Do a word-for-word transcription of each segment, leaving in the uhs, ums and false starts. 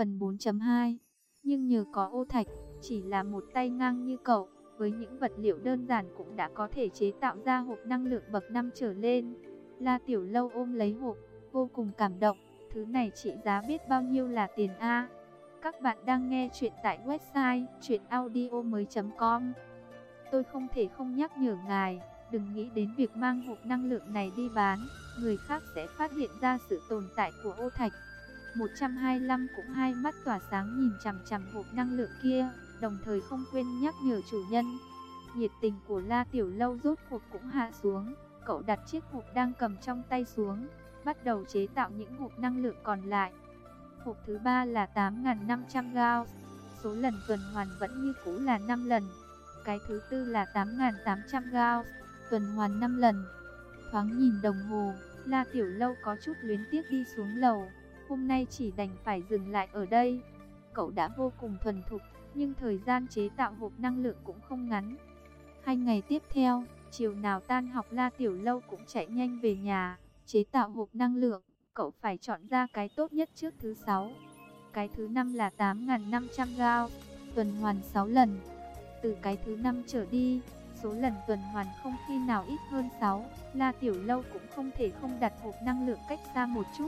Phần bốn chấm hai. Nhưng nhờ có ô thạch, chỉ là một tay ngang như cậu, với những vật liệu đơn giản cũng đã có thể chế tạo ra hộp năng lượng bậc năm trở lên. La Tiểu Lâu ôm lấy hộp, vô cùng cảm động. Thứ này trị giá biết bao nhiêu là tiền a. Các bạn đang nghe chuyện tại website truyện audio mới chấm com. Tôi không thể không nhắc nhở ngài, đừng nghĩ đến việc mang hộp năng lượng này đi bán, người khác sẽ phát hiện ra sự tồn tại của ô thạch. một trăm hai mươi lăm cũng hai mắt tỏa sáng nhìn chằm chằm hộp năng lượng kia, đồng thời không quên nhắc nhở chủ nhân. Nhiệt tình của La Tiểu Lâu rốt cuộc cũng hạ xuống, cậu đặt chiếc hộp đang cầm trong tay xuống, bắt đầu chế tạo những hộp năng lượng còn lại. Hộp thứ ba là tám nghìn năm trăm gauss, số lần tuần hoàn vẫn như cũ là năm lần. Cái thứ tư là tám nghìn tám trăm gauss, tuần hoàn năm lần. Thoáng nhìn đồng hồ, La Tiểu Lâu có chút luyến tiếc đi xuống lầu. Hôm nay chỉ đành phải dừng lại ở đây. Cậu đã vô cùng thuần thục, nhưng thời gian chế tạo hộp năng lượng cũng không ngắn. Hai ngày tiếp theo, chiều nào tan học La Tiểu Lâu cũng chạy nhanh về nhà. Chế tạo hộp năng lượng, cậu phải chọn ra cái tốt nhất trước thứ sáu. Cái thứ năm là tám nghìn năm trăm gauss, tuần hoàn sáu lần. Từ cái thứ năm trở đi, số lần tuần hoàn không khi nào ít hơn sáu. La Tiểu Lâu cũng không thể không đặt hộp năng lượng cách xa một chút,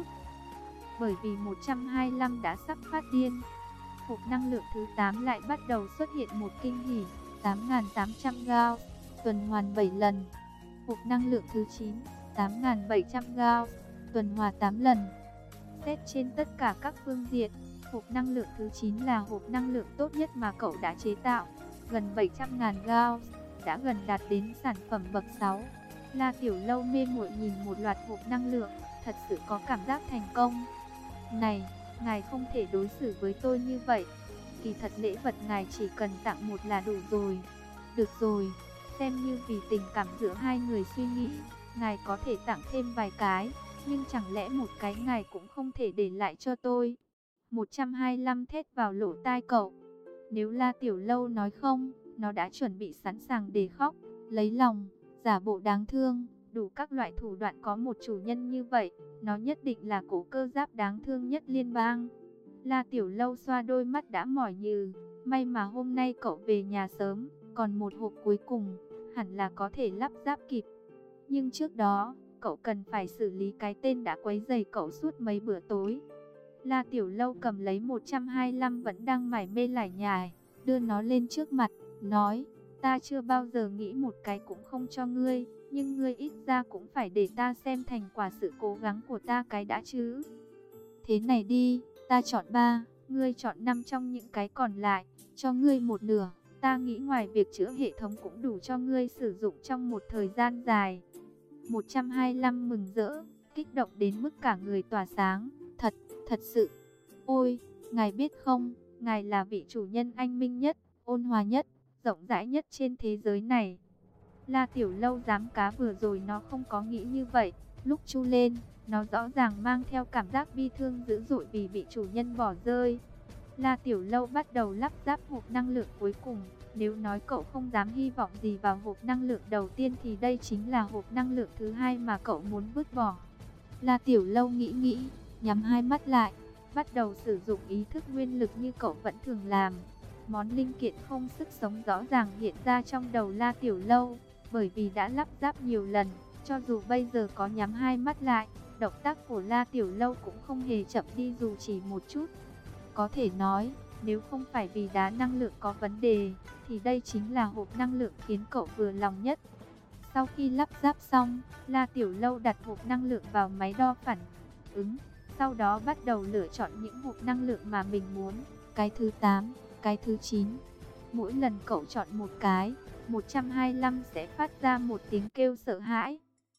bởi vì một trăm hai mươi lăm đã sắp phát điên. Hộp năng lượng thứ tám lại bắt đầu xuất hiện một kinh hỉ, tám nghìn tám trăm gauss, tuần hoàn bảy lần. Hộp năng lượng thứ chín, tám nghìn bảy trăm gauss, tuần hoàn tám lần. Xét trên tất cả các phương diện, hộp năng lượng thứ chín là hộp năng lượng tốt nhất mà cậu đã chế tạo, gần bảy trăm nghìn gauss, đã gần đạt đến sản phẩm bậc sáu. La Tiểu Lâu mê muội nhìn một loạt hộp năng lượng, thật sự có cảm giác thành công. Này, ngài không thể đối xử với tôi như vậy. Kỳ thật lễ vật ngài chỉ cần tặng một là đủ rồi. Được rồi, xem như vì tình cảm giữa hai người suy nghĩ, ngài có thể tặng thêm vài cái, nhưng chẳng lẽ một cái ngài cũng không thể để lại cho tôi? một trăm hai mươi lăm thét vào lỗ tai cậu. Nếu La Tiểu Lâu nói không, nó đã chuẩn bị sẵn sàng để khóc, lấy lòng, giả bộ đáng thương, đủ các loại thủ đoạn. Có một chủ nhân như vậy, nó nhất định là cổ cơ giáp đáng thương nhất liên bang. La Tiểu Lâu xoa đôi mắt đã mỏi nhừ, may mà hôm nay cậu về nhà sớm, còn một hộp cuối cùng, hẳn là có thể lắp ráp kịp. Nhưng trước đó, cậu cần phải xử lý cái tên đã quấy rầy cậu suốt mấy bữa tối. La Tiểu Lâu cầm lấy một trăm hai mươi lăm vẫn đang mải mê lải nhải, đưa nó lên trước mặt, nói, ta chưa bao giờ nghĩ một cái cũng không cho ngươi, nhưng ngươi ít ra cũng phải để ta xem thành quả sự cố gắng của ta cái đã chứ. Thế này đi, ta chọn ba, ngươi chọn năm trong những cái còn lại, cho ngươi một nửa. Ta nghĩ ngoài việc chữa hệ thống cũng đủ cho ngươi sử dụng trong một thời gian dài. một trăm hai mươi lăm mừng rỡ, kích động đến mức cả người tỏa sáng. Thật, thật sự. Ôi, ngài biết không, ngài là vị chủ nhân anh minh nhất, ôn hòa nhất, rộng rãi nhất trên thế giới này. La Tiểu Lâu dám cá vừa rồi nó không có nghĩ như vậy. Lúc chu lên, nó rõ ràng mang theo cảm giác bi thương dữ dội vì bị chủ nhân bỏ rơi. La Tiểu Lâu bắt đầu lắp ráp hộp năng lượng cuối cùng. Nếu nói cậu không dám hy vọng gì vào hộp năng lượng đầu tiên thì đây chính là hộp năng lượng thứ hai mà cậu muốn vứt bỏ. La Tiểu Lâu nghĩ nghĩ, nhắm hai mắt lại, bắt đầu sử dụng ý thức nguyên lực như cậu vẫn thường làm. Món linh kiện không sức sống rõ ràng hiện ra trong đầu La Tiểu Lâu, bởi vì đã lắp ráp nhiều lần, cho dù bây giờ có nhắm hai mắt lại, động tác của La Tiểu Lâu cũng không hề chậm đi dù chỉ một chút. Có thể nói, nếu không phải vì đá năng lượng có vấn đề, thì đây chính là hộp năng lượng khiến cậu vừa lòng nhất. Sau khi lắp ráp xong, La Tiểu Lâu đặt hộp năng lượng vào máy đo phản ứng, sau đó bắt đầu lựa chọn những hộp năng lượng mà mình muốn. Cái thứ tám, cái thứ chín. Mỗi lần cậu chọn một cái, một trăm hai mươi lăm sẽ phát ra một tiếng kêu sợ hãi.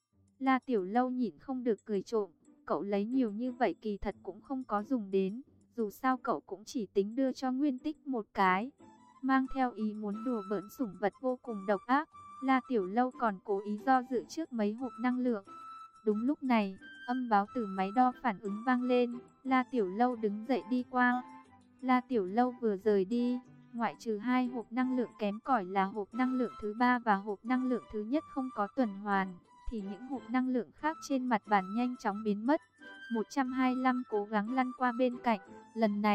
La Tiểu Lâu nhịn không được cười trộm, cậu lấy nhiều như vậy kỳ thật cũng không có dùng đến, dù sao cậu cũng chỉ tính đưa cho Nguyên Tích một cái. Mang theo ý muốn đùa bỡn sủng vật vô cùng độc ác, La Tiểu Lâu còn cố ý do dự trước mấy hộp năng lượng. Đúng lúc này, âm báo từ máy đo phản ứng vang lên, La Tiểu Lâu đứng dậy đi qua. La Tiểu Lâu vừa rời đi, ngoại trừ hai hộp năng lượng kém cỏi là hộp năng lượng thứ ba và hộp năng lượng thứ nhất không có tuần hoàn, thì những hộp năng lượng khác trên mặt bàn nhanh chóng biến mất. một trăm hai mươi lăm cố gắng lăn qua bên cạnh, lần này,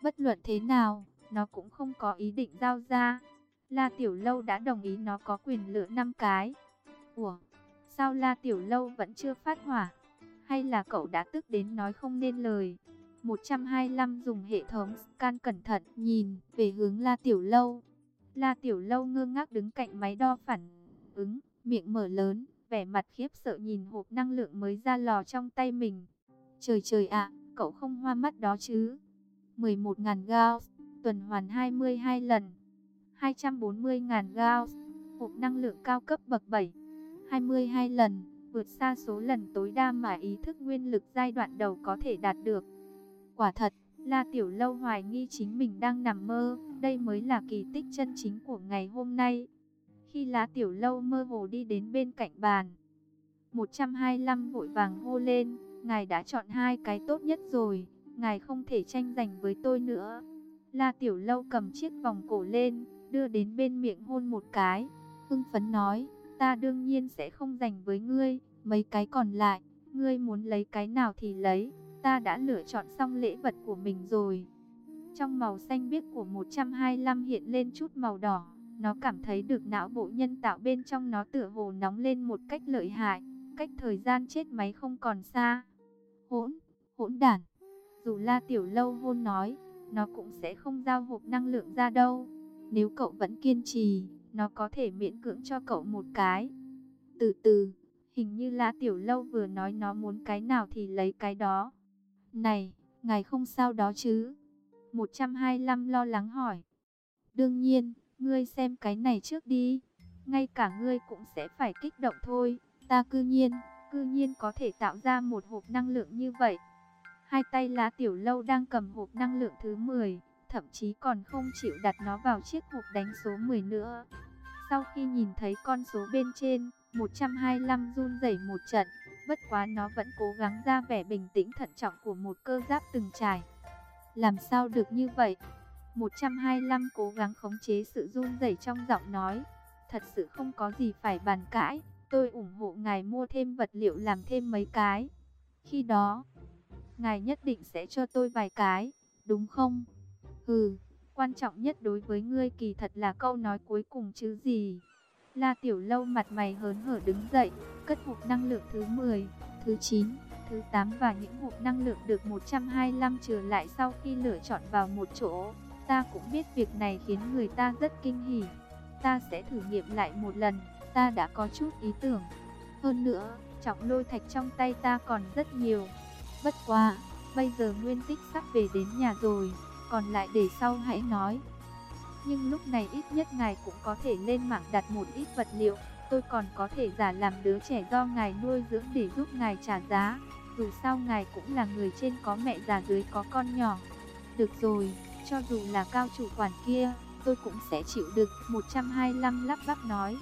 Bất luận thế nào, nó cũng không có ý định giao ra. La Tiểu Lâu đã đồng ý nó có quyền lựa năm cái. Ủa, sao La Tiểu Lâu vẫn chưa phát hỏa? Hay là cậu đã tức đến nói không nên lời? một trăm hai mươi lăm dùng hệ thống scan cẩn thận nhìn về hướng La Tiểu Lâu. La Tiểu Lâu ngơ ngác đứng cạnh máy đo phản ứng, miệng mở lớn, vẻ mặt khiếp sợ nhìn hộp năng lượng mới ra lò trong tay mình. Trời trời ạ, cậu không hoa mắt đó chứ? mười một nghìn Gauss, tuần hoàn hai mươi hai lần. hai trăm bốn mươi nghìn Gauss, hộp năng lượng cao cấp bậc bảy. hai mươi hai lần, vượt xa số lần tối đa mà ý thức nguyên lực giai đoạn đầu có thể đạt được. Quả thật, La Tiểu Lâu hoài nghi chính mình đang nằm mơ, đây mới là kỳ tích chân chính của ngày hôm nay. Khi La Tiểu Lâu mơ hồ đi đến bên cạnh bàn, một trăm hai mươi lăm vội vàng hô lên, ngài đã chọn hai cái tốt nhất rồi, ngài không thể tranh giành với tôi nữa. La Tiểu Lâu cầm chiếc vòng cổ lên, đưa đến bên miệng hôn một cái, hưng phấn nói, ta đương nhiên sẽ không giành với ngươi, mấy cái còn lại, ngươi muốn lấy cái nào thì lấy, ta đã lựa chọn xong lễ vật của mình rồi. Trong màu xanh biếc của một trăm hai mươi lăm hiện lên chút màu đỏ, nó cảm thấy được não bộ nhân tạo bên trong nó tựa hồ nóng lên một cách lợi hại, cách thời gian chết máy không còn xa. Hỗn, hỗn đản. Dù La Tiểu Lâu hôn nói, nó cũng sẽ không giao hộp năng lượng ra đâu. Nếu cậu vẫn kiên trì, nó có thể miễn cưỡng cho cậu một cái. Từ từ, hình như La Tiểu Lâu vừa nói nó muốn cái nào thì lấy cái đó. Này, ngài không sao đó chứ? một trăm hai mươi lăm lo lắng hỏi. Đương nhiên, ngươi xem cái này trước đi. Ngay cả ngươi cũng sẽ phải kích động thôi. Ta cư nhiên, cư nhiên có thể tạo ra một hộp năng lượng như vậy. Hai tay La Tiểu Lâu đang cầm hộp năng lượng thứ mười, thậm chí còn không chịu đặt nó vào chiếc hộp đánh số mười nữa. Sau khi nhìn thấy con số bên trên, một trăm hai mươi lăm run rẩy một trận, bất quá nó vẫn cố gắng ra vẻ bình tĩnh thận trọng của một cơ giáp từng trải. Làm sao được như vậy? một trăm hai mươi lăm cố gắng khống chế sự run rẩy trong giọng nói. Thật sự không có gì phải bàn cãi, tôi ủng hộ ngài mua thêm vật liệu làm thêm mấy cái. Khi đó, ngài nhất định sẽ cho tôi vài cái, đúng không? Hừ, quan trọng nhất đối với ngươi kỳ thật là câu nói cuối cùng chứ gì. La Tiểu Lâu mặt mày hớn hở đứng dậy, cất hộp năng lượng thứ mười, thứ chín, thứ tám và những hộp năng lượng được một trăm hai mươi lăm trừ lại sau khi lựa chọn vào một chỗ. Ta cũng biết việc này khiến người ta rất kinh hỉ. Ta sẽ thử nghiệm lại một lần, ta đã có chút ý tưởng. Hơn nữa, trọng lôi thạch trong tay ta còn rất nhiều. Bất quá, bây giờ Nguyên Tích sắp về đến nhà rồi, còn lại để sau hãy nói. Nhưng lúc này ít nhất ngài cũng có thể lên mạng đặt một ít vật liệu. Tôi còn có thể giả làm đứa trẻ do ngài nuôi dưỡng để giúp ngài trả giá. Dù sao ngài cũng là người trên có mẹ già dưới có con nhỏ. Được rồi, cho dù là cao chủ quản kia, tôi cũng sẽ chịu được. một trăm hai mươi lăm lắp bắp nói.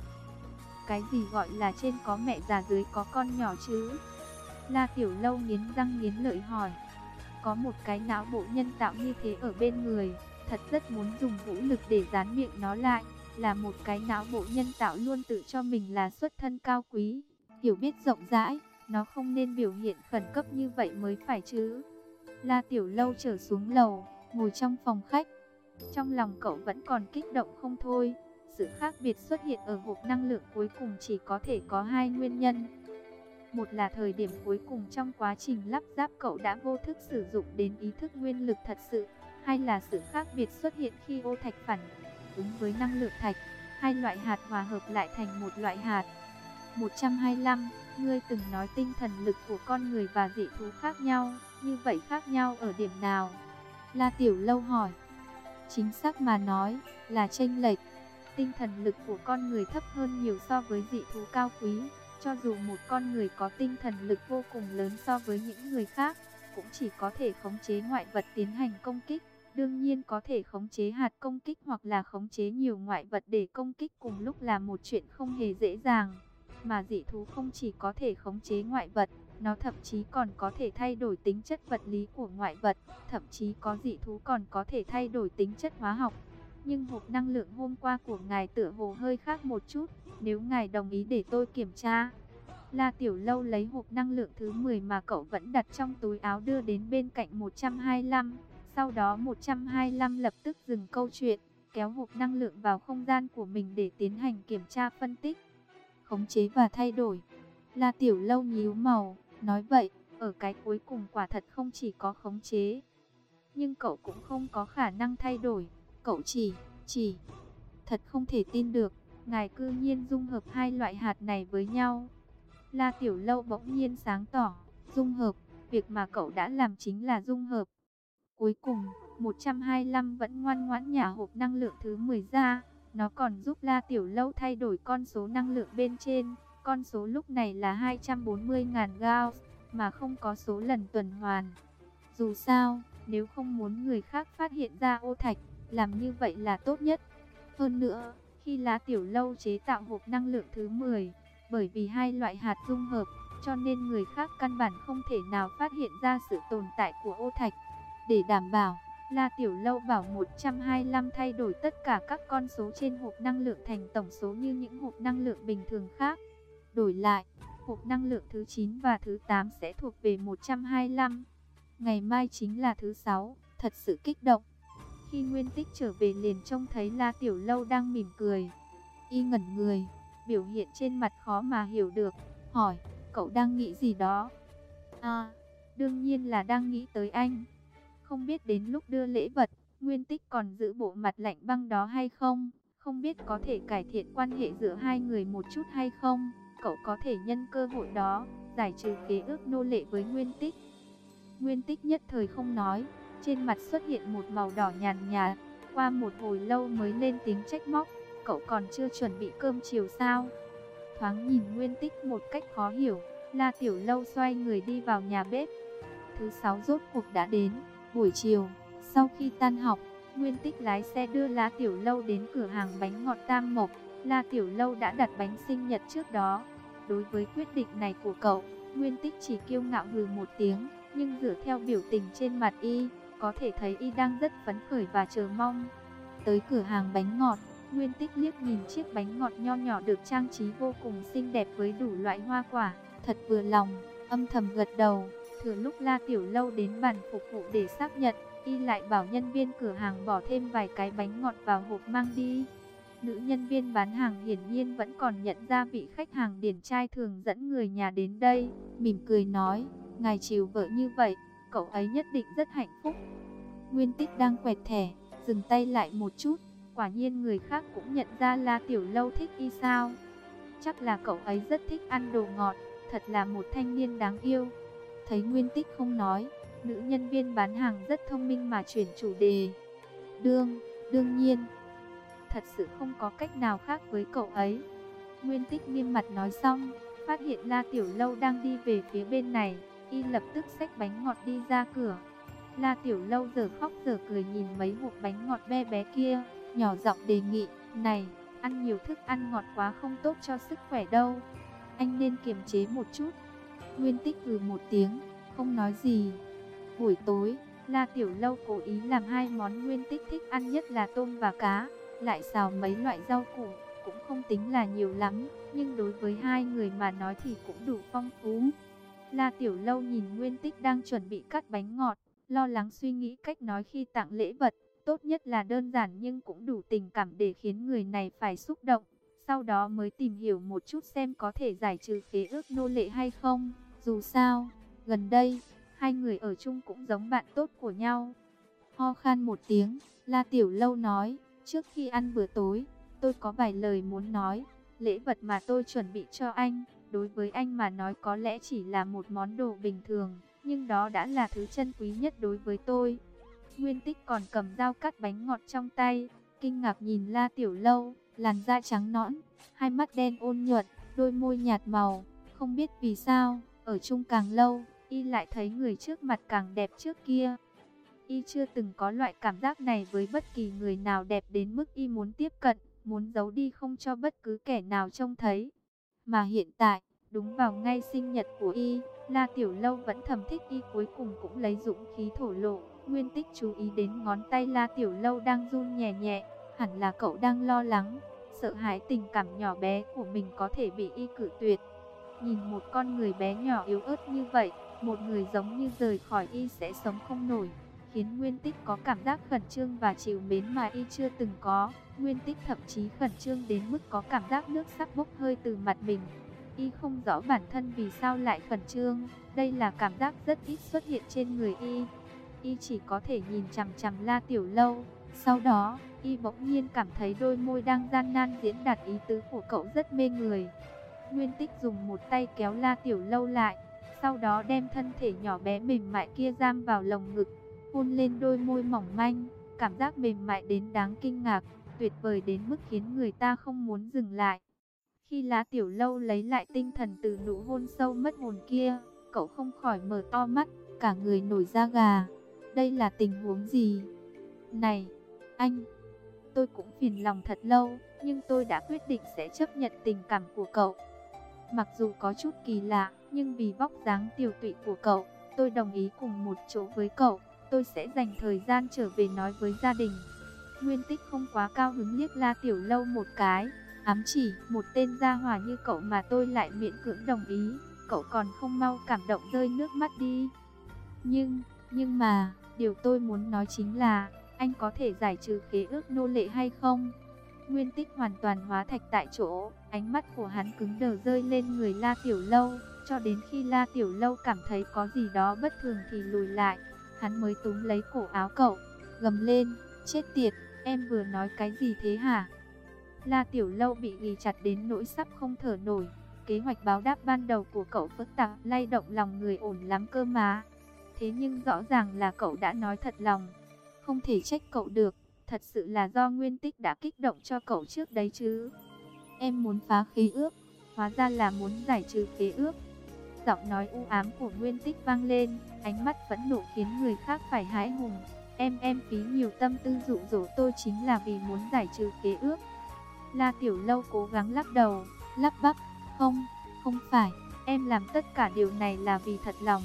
Cái gì gọi là trên có mẹ già dưới có con nhỏ chứ? La Tiểu Lâu nghiến răng nghiến lợi hỏi. Có một cái não bộ nhân tạo như thế ở bên người, thật rất muốn dùng vũ lực để dán miệng nó lại. Là một cái não bộ nhân tạo luôn tự cho mình là xuất thân cao quý, hiểu biết rộng rãi, nó không nên biểu hiện khẩn cấp như vậy mới phải chứ. La Tiểu Lâu trở xuống lầu, ngồi trong phòng khách. Trong lòng cậu vẫn còn kích động không thôi. Sự khác biệt xuất hiện ở hộp năng lượng cuối cùng chỉ có thể có hai nguyên nhân. Một là thời điểm cuối cùng trong quá trình lắp ráp cậu đã vô thức sử dụng đến ý thức nguyên lực thật sự. Hai là sự khác biệt xuất hiện khi ô thạch phản ứng với năng lượng thạch. Hai loại hạt hòa hợp lại thành một loại hạt. một trăm hai mươi lăm, ngươi từng nói tinh thần lực của con người và dị thú khác nhau. Như vậy khác nhau ở điểm nào? La Tiểu Lâu hỏi. Chính xác mà nói, là chênh lệch. Tinh thần lực của con người thấp hơn nhiều so với dị thú cao quý. Cho dù một con người có tinh thần lực vô cùng lớn so với những người khác, cũng chỉ có thể khống chế ngoại vật tiến hành công kích. Đương nhiên có thể khống chế hạt công kích hoặc là khống chế nhiều ngoại vật để công kích cùng lúc là một chuyện không hề dễ dàng. Mà dị thú không chỉ có thể khống chế ngoại vật, nó thậm chí còn có thể thay đổi tính chất vật lý của ngoại vật. Thậm chí có dị thú còn có thể thay đổi tính chất hóa học. Nhưng hộp năng lượng hôm qua của ngài tựa hồ hơi khác một chút. Nếu ngài đồng ý để tôi kiểm tra. La Tiểu Lâu lấy hộp năng lượng thứ mười mà cậu vẫn đặt trong túi áo đưa đến bên cạnh một trăm hai mươi lăm. Sau đó một trăm hai mươi lăm lập tức dừng câu chuyện, kéo hộp năng lượng vào không gian của mình để tiến hành kiểm tra phân tích, khống chế và thay đổi. La Tiểu Lâu nhíu mày, nói vậy, ở cái cuối cùng quả thật không chỉ có khống chế, nhưng cậu cũng không có khả năng thay đổi. Cậu chỉ, chỉ, thật không thể tin được, ngài cư nhiên dung hợp hai loại hạt này với nhau. La Tiểu Lâu bỗng nhiên sáng tỏ, dung hợp, việc mà cậu đã làm chính là dung hợp. Cuối cùng, một trăm hai mươi lăm vẫn ngoan ngoãn nhả hộp năng lượng thứ mười ra, nó còn giúp La Tiểu Lâu thay đổi con số năng lượng bên trên. Con số lúc này là hai trăm bốn mươi nghìn Gauss, mà không có số lần tuần hoàn. Dù sao, nếu không muốn người khác phát hiện ra ô thạch, làm như vậy là tốt nhất. Hơn nữa, khi La Tiểu Lâu chế tạo hộp năng lượng thứ mười, bởi vì hai loại hạt dung hợp, cho nên người khác căn bản không thể nào phát hiện ra sự tồn tại của ô thạch. Để đảm bảo, La Tiểu Lâu bảo một trăm hai mươi lăm thay đổi tất cả các con số trên hộp năng lượng thành tổng số như những hộp năng lượng bình thường khác. Đổi lại, hộp năng lượng thứ chín và thứ tám sẽ thuộc về một trăm hai mươi lăm. Ngày mai chính là thứ sáu, thật sự kích động. Khi Nguyên Tích trở về liền trông thấy La Tiểu Lâu đang mỉm cười. Y ngẩn người, biểu hiện trên mặt khó mà hiểu được, hỏi, cậu đang nghĩ gì đó? À, đương nhiên là đang nghĩ tới anh. Không biết đến lúc đưa lễ vật, Nguyên Tích còn giữ bộ mặt lạnh băng đó hay không? Không biết có thể cải thiện quan hệ giữa hai người một chút hay không? Cậu có thể nhân cơ hội đó, giải trừ khế ước nô lệ với Nguyên Tích. Nguyên Tích nhất thời không nói, trên mặt xuất hiện một màu đỏ nhàn nhạt, qua một hồi lâu mới lên tiếng trách móc, cậu còn chưa chuẩn bị cơm chiều sao? Thoáng nhìn Nguyên Tích một cách khó hiểu, La Tiểu Lâu xoay người đi vào nhà bếp. Thứ sáu rốt cuộc đã đến, buổi chiều, sau khi tan học, Nguyên Tích lái xe đưa La Tiểu Lâu đến cửa hàng bánh ngọt Tam Mộc. La Tiểu Lâu đã đặt bánh sinh nhật trước đó. Đối với quyết định này của cậu, Nguyên Tích chỉ kiêu ngạo hừ một tiếng, nhưng dựa theo biểu tình trên mặt y, có thể thấy y đang rất phấn khởi và chờ mong. Tới cửa hàng bánh ngọt, Nguyên Tích liếc nhìn chiếc bánh ngọt nho nhỏ được trang trí vô cùng xinh đẹp với đủ loại hoa quả, thật vừa lòng, âm thầm gật đầu. Thừa lúc La Tiểu Lâu đến bàn phục vụ để xác nhận, y lại bảo nhân viên cửa hàng bỏ thêm vài cái bánh ngọt vào hộp mang đi. Nữ nhân viên bán hàng hiển nhiên vẫn còn nhận ra vị khách hàng điển trai thường dẫn người nhà đến đây, mỉm cười nói, ngài chiều vợ như vậy, cậu ấy nhất định rất hạnh phúc. Nguyên Tích đang quẹt thẻ, dừng tay lại một chút, quả nhiên người khác cũng nhận ra La Tiểu Lâu thích y sao. Chắc là cậu ấy rất thích ăn đồ ngọt, thật là một thanh niên đáng yêu. Thấy Nguyên Tích không nói, nữ nhân viên bán hàng rất thông minh mà chuyển chủ đề. Đương, đương nhiên, thật sự không có cách nào khác với cậu ấy. Nguyên Tích nghiêm mặt nói xong, phát hiện La Tiểu Lâu đang đi về phía bên này, y lập tức xách bánh ngọt đi ra cửa. La Tiểu Lâu giờ khóc giờ cười nhìn mấy hộp bánh ngọt bé bé kia, nhỏ giọng đề nghị, này, ăn nhiều thức ăn ngọt quá không tốt cho sức khỏe đâu, anh nên kiềm chế một chút. Nguyên Tích hừ một tiếng, không nói gì. Buổi tối, La Tiểu Lâu cố ý làm hai món Nguyên Tích thích ăn nhất là tôm và cá, lại xào mấy loại rau củ, cũng không tính là nhiều lắm, nhưng đối với hai người mà nói thì cũng đủ phong phú. La Tiểu Lâu nhìn Nguyên Tích đang chuẩn bị cắt bánh ngọt, lo lắng suy nghĩ cách nói khi tặng lễ vật, tốt nhất là đơn giản nhưng cũng đủ tình cảm để khiến người này phải xúc động. Sau đó mới tìm hiểu một chút xem có thể giải trừ khế ước nô lệ hay không. Dù sao, gần đây, hai người ở chung cũng giống bạn tốt của nhau. Ho khan một tiếng, La Tiểu Lâu nói, trước khi ăn bữa tối, tôi có vài lời muốn nói. Lễ vật mà tôi chuẩn bị cho anh, đối với anh mà nói có lẽ chỉ là một món đồ bình thường, nhưng đó đã là thứ chân quý nhất đối với tôi. Nguyên Tích còn cầm dao cắt bánh ngọt trong tay, kinh ngạc nhìn La Tiểu Lâu, làn da trắng nõn, hai mắt đen ôn nhuận, đôi môi nhạt màu. Không biết vì sao, ở chung càng lâu, y lại thấy người trước mặt càng đẹp trước kia. Y chưa từng có loại cảm giác này với bất kỳ người nào đẹp đến mức y muốn tiếp cận, muốn giấu đi không cho bất cứ kẻ nào trông thấy. Mà hiện tại, đúng vào ngày sinh nhật của y, La Tiểu Lâu vẫn thầm thích y, cuối cùng cũng lấy dũng khí thổ lộ. Nguyên Tích chú ý đến ngón tay La Tiểu Lâu đang run nhẹ nhẹ, hẳn là cậu đang lo lắng, sợ hãi tình cảm nhỏ bé của mình có thể bị y cự tuyệt. Nhìn một con người bé nhỏ yếu ớt như vậy, một người giống như rời khỏi y sẽ sống không nổi, khiến Nguyên Tích có cảm giác khẩn trương và trìu mến mà y chưa từng có. Nguyên Tích thậm chí khẩn trương đến mức có cảm giác nước sắc bốc hơi từ mặt mình. Y không rõ bản thân vì sao lại khẩn trương, đây là cảm giác rất ít xuất hiện trên người y. Y chỉ có thể nhìn chằm chằm La Tiểu Lâu. Sau đó, y bỗng nhiên cảm thấy đôi môi đang gian nan diễn đạt ý tứ của cậu rất mê người. Nguyên Tích dùng một tay kéo La Tiểu Lâu lại, sau đó đem thân thể nhỏ bé mềm mại kia giam vào lồng ngực, hôn lên đôi môi mỏng manh, cảm giác mềm mại đến đáng kinh ngạc, tuyệt vời đến mức khiến người ta không muốn dừng lại. Khi La Tiểu Lâu lấy lại tinh thần từ nụ hôn sâu mất hồn kia, cậu không khỏi mở to mắt, cả người nổi da gà. Đây là tình huống gì? Này, anh, tôi cũng phiền lòng thật lâu, nhưng tôi đã quyết định sẽ chấp nhận tình cảm của cậu. Mặc dù có chút kỳ lạ, nhưng vì vóc dáng tiều tụy của cậu, tôi đồng ý cùng một chỗ với cậu. Tôi sẽ dành thời gian trở về nói với gia đình. Nguyên Tích không quá cao hứng liếc La Tiểu Lâu một cái, ám chỉ một tên gia hỏa như cậu mà tôi lại miễn cưỡng đồng ý. Cậu còn không mau cảm động rơi nước mắt đi. Nhưng, nhưng mà, điều tôi muốn nói chính là, anh có thể giải trừ khế ước nô lệ hay không? Nguyên Tích hoàn toàn hóa thạch tại chỗ, ánh mắt của hắn cứng đờ rơi lên người La Tiểu Lâu, cho đến khi La Tiểu Lâu cảm thấy có gì đó bất thường thì lùi lại, hắn mới túm lấy cổ áo cậu, gầm lên, chết tiệt, em vừa nói cái gì thế hả? La Tiểu Lâu bị ghì chặt đến nỗi sắp không thở nổi, kế hoạch báo đáp ban đầu của cậu phức tạp lay động lòng người ổn lắm cơ mà. Thế nhưng rõ ràng là cậu đã nói thật lòng, không thể trách cậu được. Thật sự là do Nguyên Tích đã kích động cho cậu trước đấy chứ. Em muốn phá khế ước, hóa ra là muốn giải trừ khế ước. Giọng nói u ám của Nguyên Tích vang lên, ánh mắt phẫn nộ khiến người khác phải hãi hùng. Em em phí nhiều tâm tư dụ dỗ tôi chính là vì muốn giải trừ khế ước. La Tiểu Lâu cố gắng lắc đầu, lắp bắp, không, không phải, em làm tất cả điều này là vì thật lòng.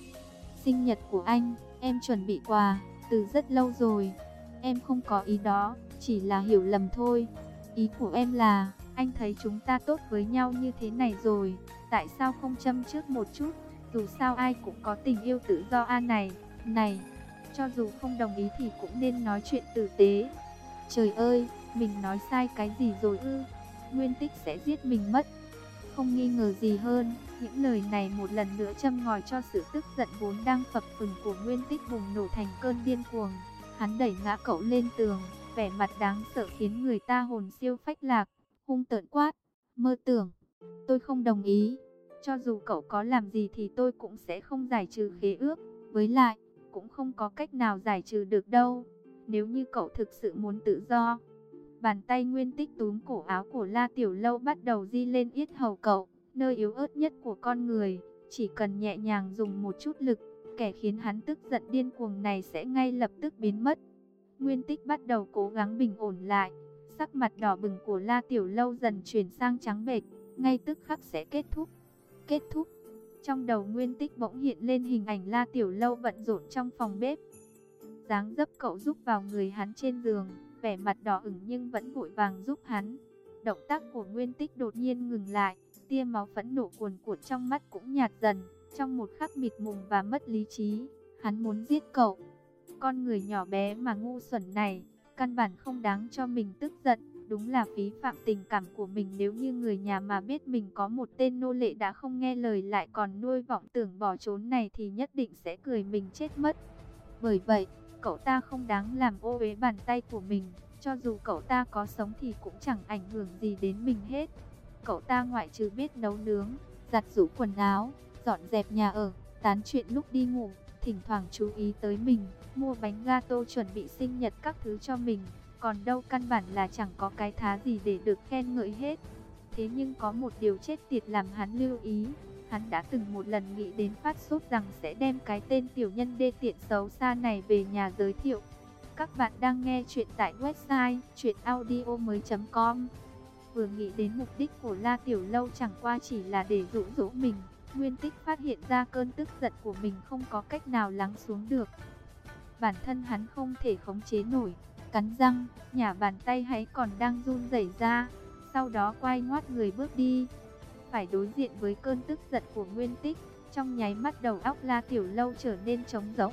Sinh nhật của anh, em chuẩn bị quà, từ rất lâu rồi. Em không có ý đó, chỉ là hiểu lầm thôi. Ý của em là, anh thấy chúng ta tốt với nhau như thế này rồi, tại sao không châm trước một chút? Dù sao ai cũng có tình yêu tự do a này. Này, cho dù không đồng ý thì cũng nên nói chuyện tử tế. Trời ơi, mình nói sai cái gì rồi ư? Nguyên Tích sẽ giết mình mất. Không nghi ngờ gì hơn, những lời này một lần nữa châm ngòi cho sự tức giận vốn đang phập phừng của Nguyên Tích bùng nổ thành cơn điên cuồng. Hắn đẩy ngã cậu lên tường, vẻ mặt đáng sợ khiến người ta hồn siêu phách lạc, hung tợn quát, mơ tưởng, tôi không đồng ý, cho dù cậu có làm gì thì tôi cũng sẽ không giải trừ khế ước, với lại, cũng không có cách nào giải trừ được đâu, nếu như cậu thực sự muốn tự do. Bàn tay Nguyên Tích túm cổ áo của La Tiểu Lâu bắt đầu di lên yết hầu cậu, nơi yếu ớt nhất của con người, chỉ cần nhẹ nhàng dùng một chút lực, kẻ khiến hắn tức giận điên cuồng này sẽ ngay lập tức biến mất. Nguyên Tích bắt đầu cố gắng bình ổn lại, sắc mặt đỏ bừng của La Tiểu Lâu dần chuyển sang trắng bệch, ngay tức khắc sẽ kết thúc. Kết thúc. Trong đầu Nguyên Tích bỗng hiện lên hình ảnh La Tiểu Lâu bận rộn trong phòng bếp. Dáng dấp cậu giúp vào người hắn trên giường, vẻ mặt đỏ ửng nhưng vẫn vội vàng giúp hắn. Động tác của Nguyên Tích đột nhiên ngừng lại, tia máu phẫn nộ cuồn cuộn trong mắt cũng nhạt dần. Trong một khắc mịt mùng và mất lý trí, hắn muốn giết cậu. Con người nhỏ bé mà ngu xuẩn này, căn bản không đáng cho mình tức giận. Đúng là phí phạm tình cảm của mình. Nếu như người nhà mà biết mình có một tên nô lệ đã không nghe lời lại còn nuôi vọng tưởng bỏ trốn này thì nhất định sẽ cười mình chết mất. Bởi vậy, cậu ta không đáng làm ô uế bàn tay của mình. Cho dù cậu ta có sống thì cũng chẳng ảnh hưởng gì đến mình hết. Cậu ta ngoại trừ biết nấu nướng, giặt giũ quần áo, dọn dẹp nhà ở, tán chuyện lúc đi ngủ, thỉnh thoảng chú ý tới mình, mua bánh gato chuẩn bị sinh nhật các thứ cho mình. Còn đâu căn bản là chẳng có cái thá gì để được khen ngợi hết. Thế nhưng có một điều chết tiệt làm hắn lưu ý. Hắn đã từng một lần nghĩ đến phát sốt rằng sẽ đem cái tên tiểu nhân đê tiện xấu xa này về nhà giới thiệu. Các bạn đang nghe chuyện tại website truyện audio mới chấm com. Vừa nghĩ đến mục đích của La Tiểu Lâu chẳng qua chỉ là để dụ dỗ mình, Nguyên Tích phát hiện ra cơn tức giận của mình không có cách nào lắng xuống được. Bản thân hắn không thể khống chế nổi, cắn răng, nhả bàn tay hãy còn đang run rẩy ra, sau đó quay ngoắt người bước đi. Phải đối diện với cơn tức giận của Nguyên Tích, trong nháy mắt đầu óc La Tiểu Lâu trở nên trống rỗng,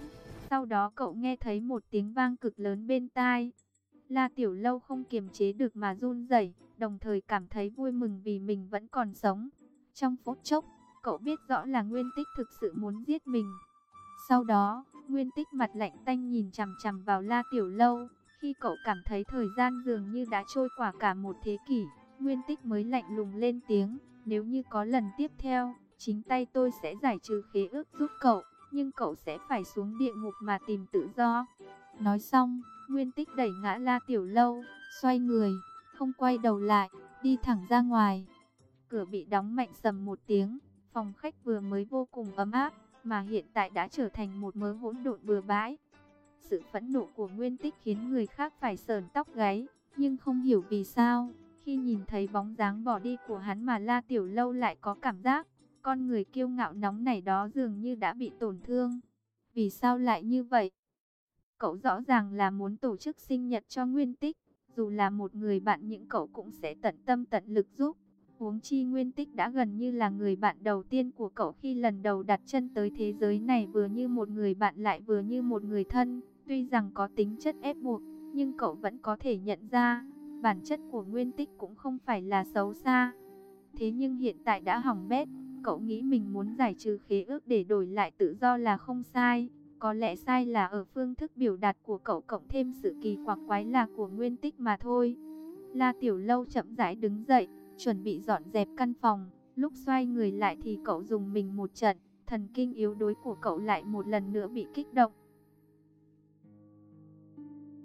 Sau đó cậu nghe thấy một tiếng vang cực lớn bên tai. La Tiểu Lâu không kiềm chế được mà run rẩy, đồng thời cảm thấy vui mừng vì mình vẫn còn sống. Trong phút chốc, cậu biết rõ là Nguyên Tích thực sự muốn giết mình. Sau đó, Nguyên Tích mặt lạnh tanh nhìn chằm chằm vào La Tiểu Lâu. Khi cậu cảm thấy thời gian dường như đã trôi qua cả một thế kỷ, Nguyên Tích mới lạnh lùng lên tiếng, nếu như có lần tiếp theo, chính tay tôi sẽ giải trừ khế ước giúp cậu, nhưng cậu sẽ phải xuống địa ngục mà tìm tự do. Nói xong, Nguyên Tích đẩy ngã La Tiểu Lâu, xoay người, không quay đầu lại, đi thẳng ra ngoài. Cửa bị đóng mạnh sầm một tiếng, phòng khách vừa mới vô cùng ấm áp, mà hiện tại đã trở thành một mớ hỗn độn bừa bãi. Sự phẫn nộ của Nguyên Tích khiến người khác phải sởn tóc gáy, nhưng không hiểu vì sao, khi nhìn thấy bóng dáng bỏ đi của hắn mà La Tiểu Lâu lại có cảm giác, con người kiêu ngạo nóng nảy đó dường như đã bị tổn thương. Vì sao lại như vậy? Cậu rõ ràng là muốn tổ chức sinh nhật cho Nguyên Tích, dù là một người bạn nhưng cậu cũng sẽ tận tâm tận lực giúp. Huống chi Nguyên Tích đã gần như là người bạn đầu tiên của cậu khi lần đầu đặt chân tới thế giới này, vừa như một người bạn lại vừa như một người thân. Tuy rằng có tính chất ép buộc, nhưng cậu vẫn có thể nhận ra, bản chất của Nguyên Tích cũng không phải là xấu xa. Thế nhưng hiện tại đã hỏng bét, cậu nghĩ mình muốn giải trừ khế ước để đổi lại tự do là không sai. Có lẽ sai là ở phương thức biểu đạt của cậu cộng thêm sự kỳ quặc quái lạ của Nguyên Tích mà thôi. La Tiểu Lâu chậm rãi đứng dậy, chuẩn bị dọn dẹp căn phòng. Lúc xoay người lại thì cậu dùng mình một trận, thần kinh yếu đuối của cậu lại một lần nữa bị kích động.